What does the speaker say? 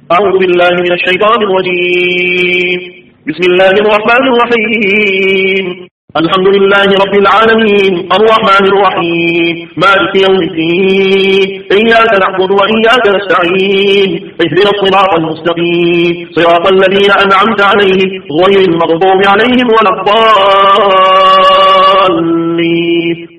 أعوذ بالله من الشيطان الرجيم. بسم الله الرحمن الرحيم. الحمد لله رب العالمين الرحمن الرحيم مالك يوم الدين إياك نعبد وإياك نستعين اهدنا الصراط المستقيم صراط الذين أنعمت عليهم غير المغضوب عليهم ولا الضالين